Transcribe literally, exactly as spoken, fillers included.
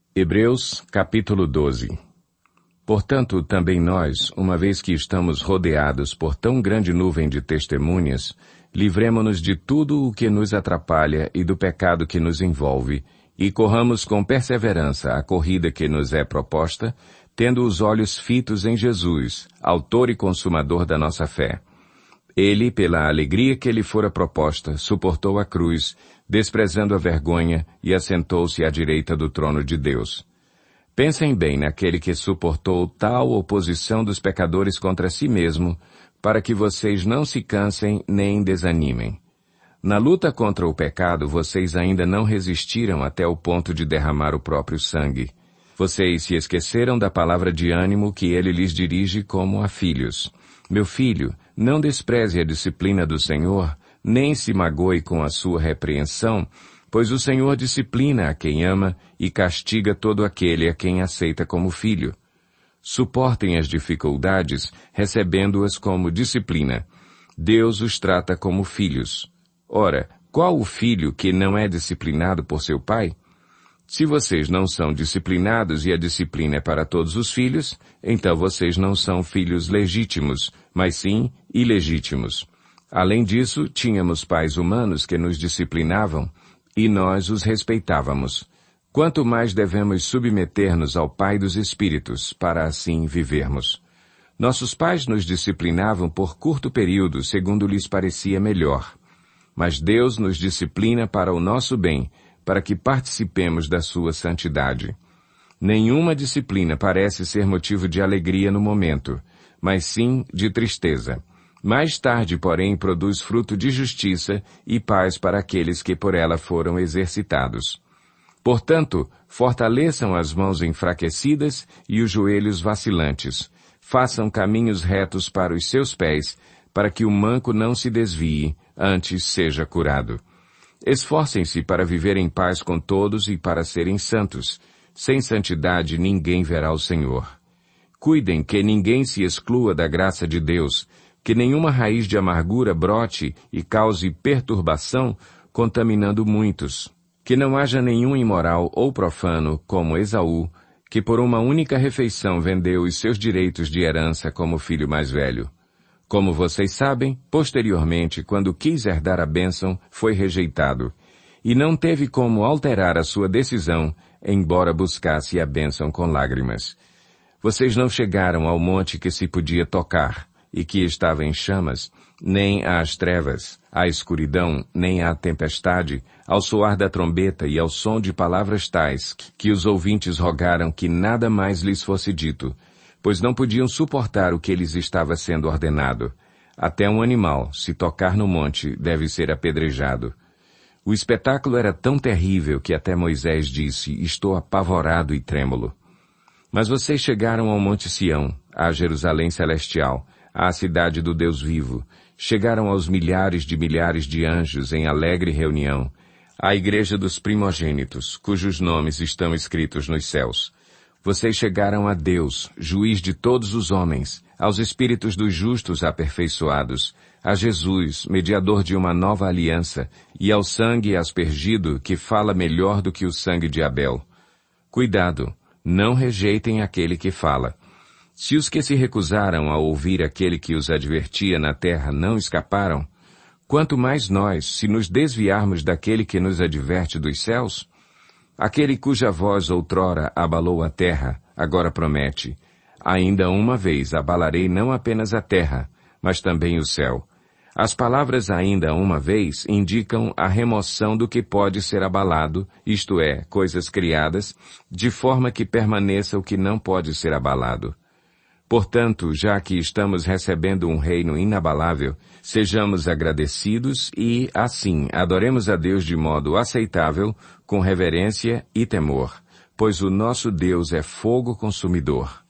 Hebreus, capítulo doze. Portanto, também nós, uma vez que estamos rodeados por tão grande nuvem de testemunhas, livremo-nos de tudo o que nos atrapalha e do pecado que nos envolve, e corramos com perseverança a corrida que nos é proposta, tendo os olhos fitos em Jesus, autor e consumador da nossa fé. Ele, pela alegria que lhe fora proposta, suportou a cruz, desprezando a vergonha, e assentou-se à direita do trono de Deus. Pensem bem naquele que suportou tal oposição dos pecadores contra si mesmo, para que vocês não se cansem nem desanimem. Na luta contra o pecado, vocês ainda não resistiram até o ponto de derramar o próprio sangue. Vocês se esqueceram da palavra de ânimo que ele lhes dirige como a filhos. Meu filho, não despreze a disciplina do Senhor, nem se magoe com a sua repreensão, pois o Senhor disciplina a quem ama e castiga todo aquele a quem aceita como filho. Suportem as dificuldades, recebendo-as como disciplina. Deus os trata como filhos. Ora, qual o filho que não é disciplinado por seu pai? Se vocês não são disciplinados e a disciplina é para todos os filhos, então vocês não são filhos legítimos, mas sim ilegítimos. Além disso, tínhamos pais humanos que nos disciplinavam, e nós os respeitávamos. Quanto mais devemos submeter-nos ao Pai dos Espíritos, para assim vivermos. Nossos pais nos disciplinavam por curto período, segundo lhes parecia melhor. Mas Deus nos disciplina para o nosso bem, para que participemos da sua santidade. Nenhuma disciplina parece ser motivo de alegria no momento, mas sim de tristeza. Mais tarde, porém, produz fruto de justiça e paz para aqueles que por ela foram exercitados. Portanto, fortaleçam as mãos enfraquecidas e os joelhos vacilantes. Façam caminhos retos para os seus pés, para que o manco não se desvie, antes seja curado. Esforcem-se para viver em paz com todos e para serem santos. Sem santidade ninguém verá o Senhor. Cuidem que ninguém se exclua da graça de Deus, que nenhuma raiz de amargura brote e cause perturbação, contaminando muitos. Que não haja nenhum imoral ou profano, como Esaú, que por uma única refeição vendeu os seus direitos de herança como filho mais velho. Como vocês sabem, posteriormente, quando quis herdar a bênção, foi rejeitado, e não teve como alterar a sua decisão, embora buscasse a bênção com lágrimas. Vocês não chegaram ao monte que se podia tocar, e que estava em chamas, nem às trevas, à escuridão, nem à tempestade, ao soar da trombeta e ao som de palavras tais, que os ouvintes rogaram que nada mais lhes fosse dito, pois não podiam suportar o que lhes estava sendo ordenado. Até um animal, se tocar no monte, deve ser apedrejado. O espetáculo era tão terrível que até Moisés disse, estou apavorado e trêmulo. Mas vocês chegaram ao Monte Sião, à Jerusalém Celestial, à cidade do Deus vivo, chegaram aos milhares de milhares de anjos em alegre reunião, à igreja dos primogênitos, cujos nomes estão escritos nos céus. Vocês chegaram a Deus, juiz de todos os homens, aos espíritos dos justos aperfeiçoados, a Jesus, mediador de uma nova aliança, e ao sangue aspergido que fala melhor do que o sangue de Abel. Cuidado, não rejeitem aquele que fala. Se os que se recusaram a ouvir aquele que os advertia na terra não escaparam, quanto mais nós, se nos desviarmos daquele que nos adverte dos céus? Aquele cuja voz outrora abalou a terra, agora promete, ainda uma vez abalarei não apenas a terra, mas também o céu. As palavras ainda uma vez indicam a remoção do que pode ser abalado, isto é, coisas criadas, de forma que permaneça o que não pode ser abalado. Portanto, já que estamos recebendo um reino inabalável, sejamos agradecidos e, assim, adoremos a Deus de modo aceitável, com reverência e temor, pois o nosso Deus é fogo consumidor.